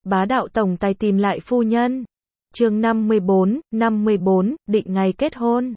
Bá đạo tổng tài tìm lại phu nhân. Chương 54, định ngày kết hôn.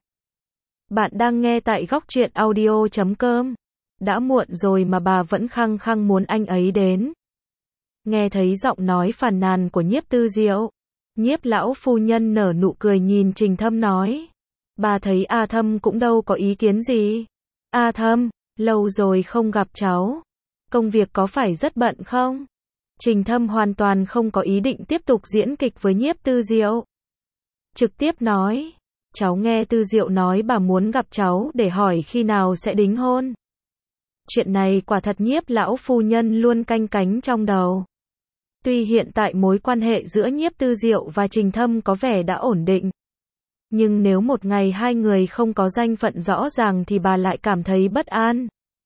Bạn đang nghe tại góc truyện audio.com. Đã muộn rồi mà bà vẫn khăng khăng muốn anh ấy đến. Nghe thấy giọng nói phàn nàn của Nhiếp Tư Diệu, Nhiếp lão phu nhân nở nụ cười nhìn Trình Thâm nói. Bà thấy A Thâm cũng đâu có ý kiến gì. A Thâm, lâu rồi không gặp cháu. Công việc có phải rất bận không? Trình Thâm hoàn toàn không có ý định tiếp tục diễn kịch với Nhiếp Tư Diệu. Trực tiếp nói, cháu nghe Tư Diệu nói bà muốn gặp cháu để hỏi khi nào sẽ đính hôn. Chuyện này quả thật Nhiếp lão phu nhân luôn canh cánh trong đầu. Tuy hiện tại mối quan hệ giữa Nhiếp Tư Diệu và Trình Thâm có vẻ đã ổn định, nhưng nếu một ngày hai người không có danh phận rõ ràng thì bà lại cảm thấy bất an.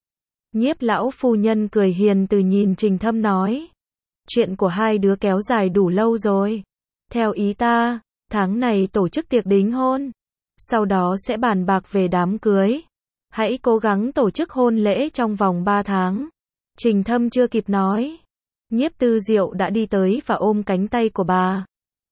Nhiếp lão phu nhân cười hiền từ nhìn Trình Thâm nói, chuyện của hai đứa kéo dài đủ lâu rồi. Theo ý ta, tháng này tổ chức tiệc đính hôn, sau đó sẽ bàn bạc về đám cưới. Hãy cố gắng tổ chức hôn lễ trong vòng 3 tháng. Trình Thâm chưa kịp nói, Nhiếp Tư Diệu đã đi tới và ôm cánh tay của bà.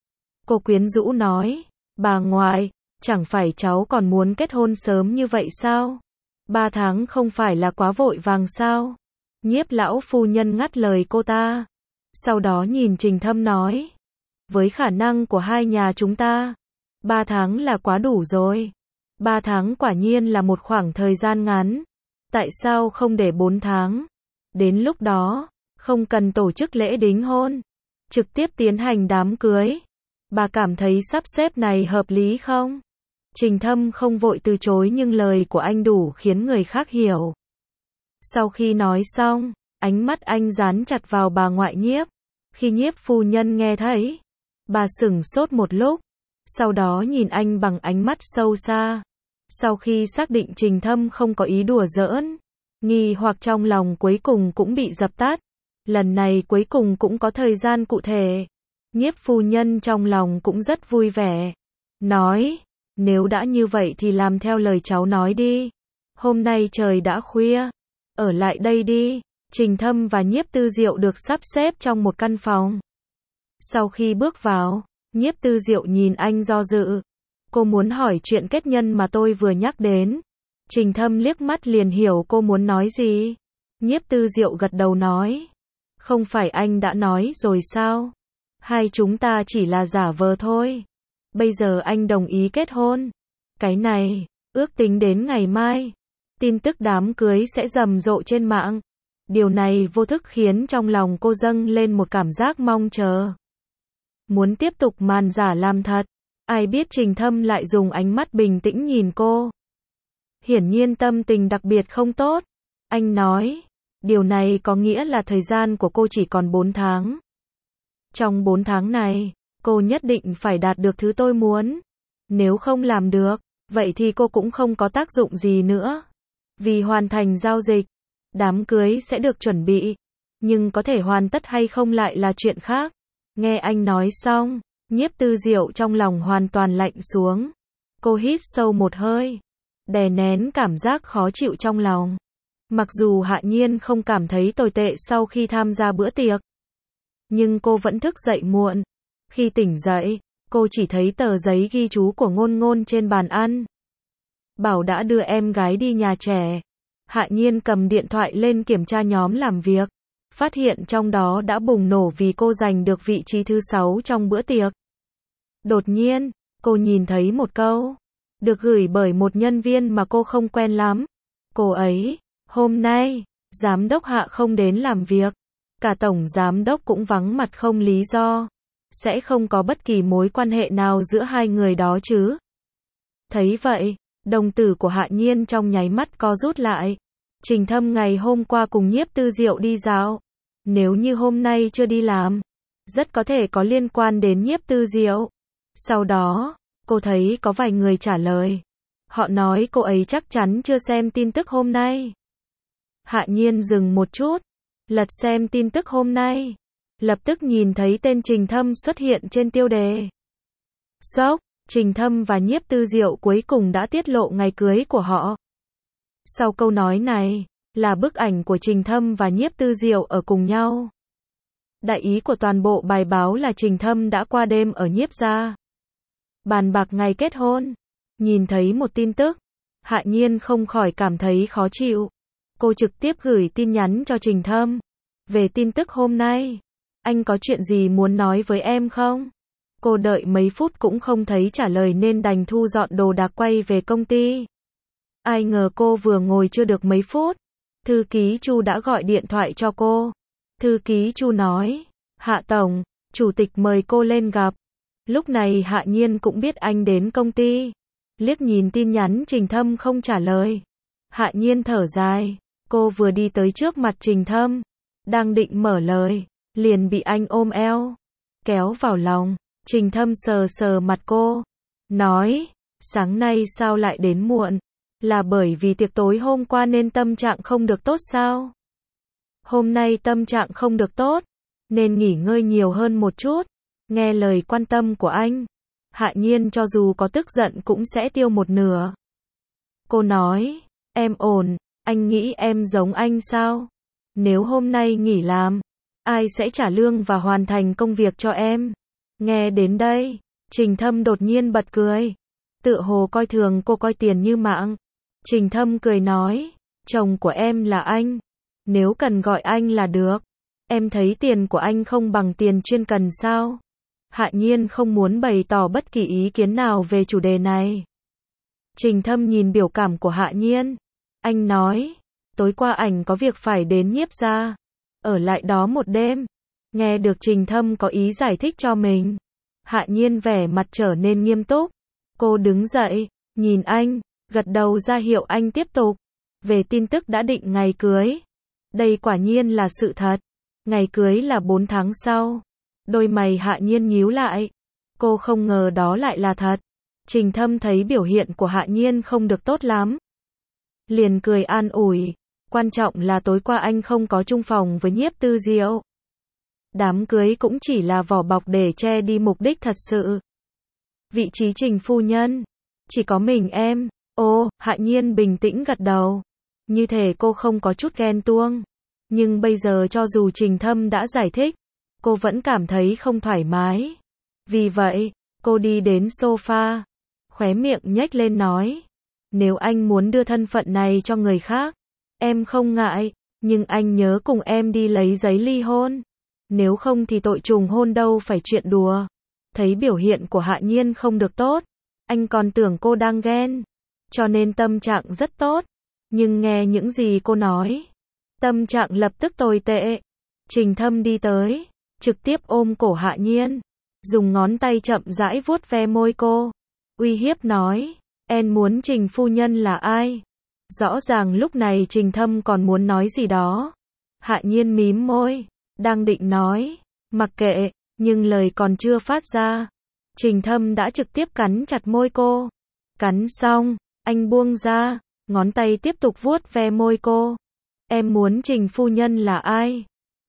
Cô quyến rũ nói, bà ngoại, chẳng phải cháu còn muốn kết hôn sớm như vậy sao? 3 tháng không phải là quá vội vàng sao? Nhiếp lão phu nhân ngắt lời cô ta. Sau đó nhìn Trình Thâm nói, với khả năng của hai nhà chúng ta, 3 tháng là quá đủ rồi. 3 tháng quả nhiên là một khoảng thời gian ngắn. Tại sao không để 4 tháng? Đến lúc đó, không cần tổ chức lễ đính hôn, trực tiếp tiến hành đám cưới. Bà cảm thấy sắp xếp này hợp lý không? Trình Thâm không vội từ chối nhưng lời của anh đủ khiến người khác hiểu. Sau khi nói xong, ánh mắt anh dán chặt vào bà ngoại Nhiếp. Khi Nhiếp phu nhân nghe thấy, bà sửng sốt một lúc, sau đó nhìn anh bằng ánh mắt sâu xa. Sau khi xác định Trình Thâm không có ý đùa giỡn, nghi hoặc trong lòng cuối cùng cũng bị dập tắt. Lần này cuối cùng cũng có thời gian cụ thể. Nhiếp phu nhân trong lòng cũng rất vui vẻ. Nói, nếu đã như vậy thì làm theo lời cháu nói đi. Hôm nay trời đã khuya, ở lại đây đi. Trình Thâm và Nhiếp Tư Diệu được sắp xếp trong một căn phòng. Sau khi bước vào, Nhiếp Tư Diệu nhìn anh do dự. Cô muốn hỏi chuyện kết nhân mà tôi vừa nhắc đến. Trình Thâm liếc mắt liền hiểu cô muốn nói gì. Nhiếp Tư Diệu gật đầu nói, không phải anh đã nói rồi sao? Hai chúng ta chỉ là giả vờ thôi. Bây giờ anh đồng ý kết hôn. Cái này, ước tính đến ngày mai, tin tức đám cưới sẽ rầm rộ trên mạng. Điều này vô thức khiến trong lòng cô dâng lên một cảm giác mong chờ. Muốn tiếp tục màn giả làm thật. Ai biết Trình Thâm lại dùng ánh mắt bình tĩnh nhìn cô. Hiển nhiên tâm tình đặc biệt không tốt. Anh nói, điều này có nghĩa là thời gian của cô chỉ còn 4 tháng. Trong 4 tháng này, cô nhất định phải đạt được thứ tôi muốn. Nếu không làm được, vậy thì cô cũng không có tác dụng gì nữa. Vì hoàn thành giao dịch, đám cưới sẽ được chuẩn bị. Nhưng có thể hoàn tất hay không lại là chuyện khác. Nghe anh nói xong, Nhiếp Tư Diệu trong lòng hoàn toàn lạnh xuống. Cô hít sâu một hơi, đè nén cảm giác khó chịu trong lòng. Mặc dù Hạ Nhiên không cảm thấy tồi tệ sau khi tham gia bữa tiệc, nhưng cô vẫn thức dậy muộn. Khi tỉnh dậy, cô chỉ thấy tờ giấy ghi chú của Ngôn Ngôn trên bàn ăn. Bảo đã đưa em gái đi nhà trẻ. Hạ Nhiên cầm điện thoại lên kiểm tra nhóm làm việc. Phát hiện trong đó đã bùng nổ vì cô giành được vị trí thứ 6 trong bữa tiệc. Đột nhiên, cô nhìn thấy một câu, được gửi bởi một nhân viên mà cô không quen lắm. Cô ấy, hôm nay, giám đốc Hạ không đến làm việc. Cả tổng giám đốc cũng vắng mặt không lý do. Sẽ không có bất kỳ mối quan hệ nào giữa hai người đó chứ. Thấy vậy, đồng tử của Hạ Nhiên trong nháy mắt co rút lại. Trình Thâm ngày hôm qua cùng Nhiếp Tư Diệu đi dạo. Nếu như hôm nay chưa đi làm, rất có thể có liên quan đến Nhiếp Tư Diệu. Sau đó, cô thấy có vài người trả lời. Họ nói cô ấy chắc chắn chưa xem tin tức hôm nay. Hạ Nhiên dừng một chút, lật xem tin tức hôm nay. Lập tức nhìn thấy tên Trình Thâm xuất hiện trên tiêu đề. Sốc, Trình Thâm và Nhiếp Tư Diệu cuối cùng đã tiết lộ ngày cưới của họ. Sau câu nói này, là bức ảnh của Trình Thâm và Nhiếp Tư Diệu ở cùng nhau. Đại ý của toàn bộ bài báo là Trình Thâm đã qua đêm ở Nhiếp gia. Bàn bạc ngày kết hôn. Nhìn thấy một tin tức, Hạ Nhiên không khỏi cảm thấy khó chịu. Cô trực tiếp gửi tin nhắn cho Trình Thâm. Về tin tức hôm nay, anh có chuyện gì muốn nói với em không? Cô đợi mấy phút cũng không thấy trả lời nên đành thu dọn đồ đạc quay về công ty. Ai ngờ cô vừa ngồi chưa được mấy phút, thư ký Chu đã gọi điện thoại cho cô. Thư ký Chu nói, Hạ Tổng, chủ tịch mời cô lên gặp. Lúc này Hạ Nhiên cũng biết anh đến công ty. Liếc nhìn tin nhắn Trình Thâm không trả lời. Hạ Nhiên thở dài, cô vừa đi tới trước mặt Trình Thâm, đang định mở lời, liền bị anh ôm eo, kéo vào lòng. Trình Thâm sờ sờ mặt cô, nói, sáng nay sao lại đến muộn? Là bởi vì tiệc tối hôm qua nên tâm trạng không được tốt sao? Hôm nay tâm trạng không được tốt, nên nghỉ ngơi nhiều hơn một chút. Nghe lời quan tâm của anh, Hạ Nhiên cho dù có tức giận cũng sẽ tiêu một nửa. Cô nói, em ổn, anh nghĩ em giống anh sao? Nếu hôm nay nghỉ làm, ai sẽ trả lương và hoàn thành công việc cho em? Nghe đến đây, Trình Thâm đột nhiên bật cười. Tựa hồ coi thường cô coi tiền như mạng. Trình Thâm cười nói, chồng của em là anh. Nếu cần gọi anh là được. Em thấy tiền của anh không bằng tiền chuyên cần sao? Hạ Nhiên không muốn bày tỏ bất kỳ ý kiến nào về chủ đề này. Trình Thâm nhìn biểu cảm của Hạ Nhiên. Anh nói, tối qua ảnh có việc phải đến Nhiếp gia, ở lại đó một đêm. Nghe được Trình Thâm có ý giải thích cho mình, Hạ Nhiên vẻ mặt trở nên nghiêm túc. Cô đứng dậy, nhìn anh, gật đầu ra hiệu anh tiếp tục. Về tin tức đã định ngày cưới. Đây quả nhiên là sự thật. Ngày cưới là 4 tháng sau. Đôi mày Hạ Nhiên nhíu lại. Cô không ngờ đó lại là thật. Trình Thâm thấy biểu hiện của Hạ Nhiên không được tốt lắm, liền cười an ủi. Quan trọng là tối qua anh không có chung phòng với Nhiếp Tư Diệu. Đám cưới cũng chỉ là vỏ bọc để che đi mục đích thật sự. Vị trí Trình phu nhân, chỉ có mình em. Ô, Hạ Nhiên bình tĩnh gật đầu. Như thể cô không có chút ghen tuông. Nhưng bây giờ cho dù Trình Thâm đã giải thích, cô vẫn cảm thấy không thoải mái. Vì vậy, cô đi đến sofa, khóe miệng nhếch lên nói. Nếu anh muốn đưa thân phận này cho người khác, em không ngại, nhưng anh nhớ cùng em đi lấy giấy ly hôn. Nếu không thì tội trùng hôn đâu phải chuyện đùa. Thấy biểu hiện của Hạ Nhiên không được tốt, anh còn tưởng cô đang ghen, cho nên tâm trạng rất tốt. Nhưng nghe những gì cô nói, tâm trạng lập tức tồi tệ. Trình Thâm đi tới, trực tiếp ôm cổ Hạ Nhiên, dùng ngón tay chậm rãi vuốt ve môi cô, uy hiếp nói, em muốn Trình phu nhân là ai? Rõ ràng lúc này Trình Thâm còn muốn nói gì đó. Hạ Nhiên mím môi, đang định nói, mặc kệ, nhưng lời còn chưa phát ra. Trình Thâm đã trực tiếp cắn chặt môi cô. Cắn xong, anh buông ra, ngón tay tiếp tục vuốt ve môi cô. Em muốn Trình phu nhân là ai?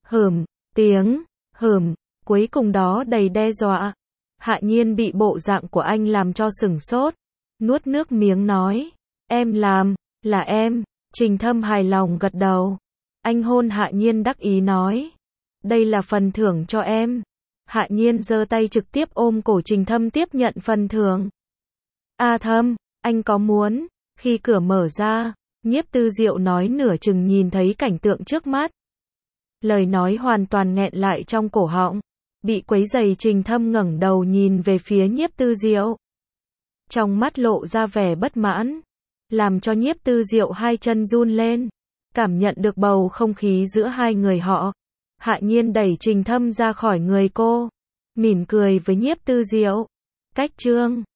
Tiếng, cuối cùng đó đầy đe dọa. Hạ Nhiên bị bộ dạng của anh làm cho sửng sốt. Nuốt nước miếng nói, em làm, là em. Trình Thâm hài lòng gật đầu. Anh hôn Hạ Nhiên đắc ý nói, đây là phần thưởng cho em. Hạ Nhiên giơ tay trực tiếp ôm cổ Trình Thâm tiếp nhận phần thưởng. A Thâm, anh có muốn? Khi cửa mở ra, Nhiếp Tư Diệu nói nửa chừng nhìn thấy cảnh tượng trước mắt. Lời nói hoàn toàn nghẹn lại trong cổ họng. Bị quấy rầy Trình Thâm ngẩng đầu nhìn về phía Nhiếp Tư Diệu. Trong mắt lộ ra vẻ bất mãn, làm cho Nhiếp Tư Diệu hai chân run lên. Cảm nhận được bầu không khí giữa hai người họ. Hạ Nhiên đẩy Trình Thâm ra khỏi người cô, mỉm cười với Nhiếp Tư Diệu. Cách chương